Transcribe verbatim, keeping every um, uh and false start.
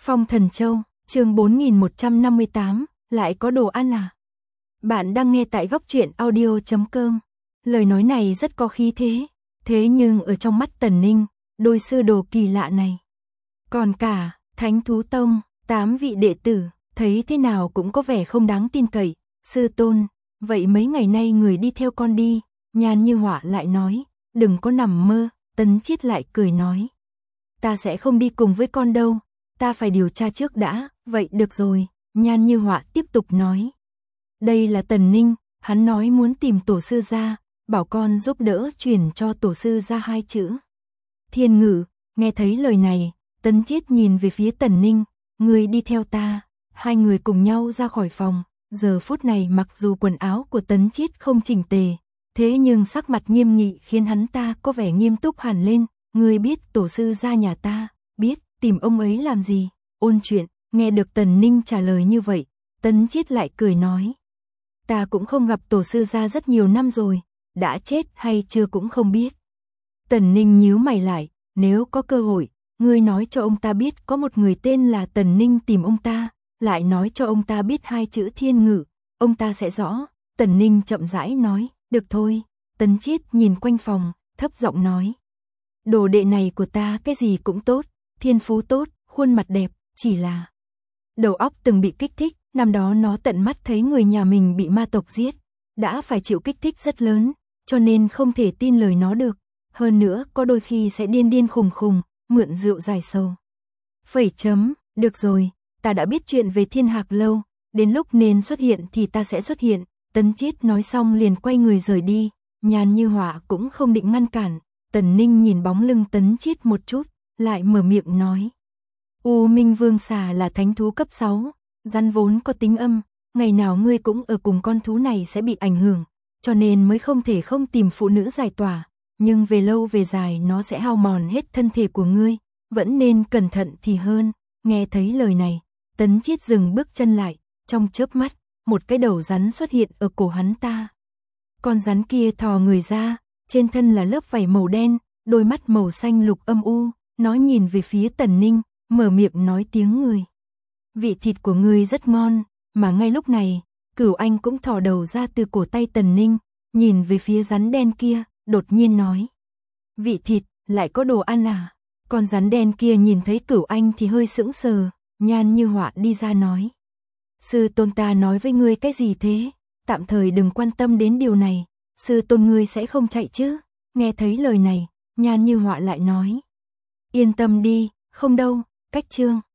Phong Thần Châu, chương bốn nghìn một trăm năm mươi tám, lại có đồ ăn à? Bạn đang nghe tại góc truyện audio chấm com. Lời nói này rất có khí thế, thế nhưng ở trong mắt Tần Ninh, đôi sư đồ kỳ lạ này, còn cả Thánh Thú Tông, tám vị đệ tử, thấy thế nào cũng có vẻ không đáng tin cậy. Sư tôn, vậy mấy ngày nay người đi theo con đi. Nhan Như Họa lại nói, đừng có nằm mơ. Tấn Chiết lại cười nói, ta sẽ không đi cùng với con đâu, ta phải điều tra trước đã. Vậy được rồi, Nhan Như Họa tiếp tục nói, đây là Tần Ninh, hắn nói muốn tìm tổ sư gia, bảo con giúp đỡ truyền cho tổ sư gia hai chữ Thiên Ngự. Nghe thấy lời này, Tấn Chiết nhìn về phía Tần Ninh, người đi theo ta. Hai người cùng nhau ra khỏi phòng. Giờ phút này mặc dù quần áo của Tấn Chiết không chỉnh tề, thế nhưng sắc mặt nghiêm nghị khiến hắn ta có vẻ nghiêm túc hẳn lên. Ngươi biết tổ sư gia nhà ta? Biết. Tìm ông ấy làm gì? Ôn chuyện. Nghe được Tần Ninh trả lời như vậy, Tấn Chiết lại cười nói, ta cũng không gặp tổ sư gia rất nhiều năm rồi, đã chết hay chưa cũng không biết. Tần Ninh nhíu mày lại, nếu có cơ hội, ngươi nói cho ông ta biết có một người tên là Tần Ninh tìm ông ta, lại nói cho ông ta biết hai chữ Thiên Ngự, ông ta sẽ rõ. Tần Ninh chậm rãi nói, được thôi. Tấn Chiết nhìn quanh phòng, thấp giọng nói, đồ đệ này của ta cái gì cũng tốt, thiên phú tốt, khuôn mặt đẹp, chỉ là đầu óc từng bị kích thích. Năm đó nó tận mắt thấy người nhà mình bị ma tộc giết, đã phải chịu kích thích rất lớn, cho nên không thể tin lời nó được. Hơn nữa có đôi khi sẽ điên điên khùng khùng, mượn rượu giải sầu. Phẩy chấm, được rồi, ta đã biết chuyện về Thiên Hạc Lâu, đến lúc nên xuất hiện thì ta sẽ xuất hiện. Tấn Chiết nói xong liền quay người rời đi. Nhan Như Họa cũng không định ngăn cản. Tần Ninh nhìn bóng lưng Tấn Chiết một chút, lại mở miệng nói, U Minh Vương xà là thánh thú cấp sáu, rắn vốn có tính âm, ngày nào ngươi cũng ở cùng con thú này sẽ bị ảnh hưởng, cho nên mới không thể không tìm phụ nữ giải tỏa, nhưng về lâu về dài nó sẽ hao mòn hết thân thể của ngươi, vẫn nên cẩn thận thì hơn. Nghe thấy lời này, Tấn Chiết dừng bước chân lại, trong chớp mắt, một cái đầu rắn xuất hiện ở cổ hắn ta. Con rắn kia thò người ra, trên thân là lớp vảy màu đen, đôi mắt màu xanh lục âm u, nó nhìn về phía Tần Ninh, mở miệng nói tiếng người. Vị thịt của ngươi rất ngon. Mà ngay lúc này, Cửu Anh cũng thò đầu ra từ cổ tay Tần Ninh, nhìn về phía rắn đen kia, đột nhiên nói, vị thịt, lại có đồ ăn à? Con rắn đen kia nhìn thấy Cửu Anh thì hơi sững sờ. Nhan Như Họa đi ra nói, sư tôn ta nói với ngươi cái gì thế? Tạm thời đừng quan tâm đến điều này, sư tôn ngươi sẽ không chạy chứ? Nghe thấy lời này, Nhan Như Họa lại nói, yên tâm đi, không đâu. Cách chương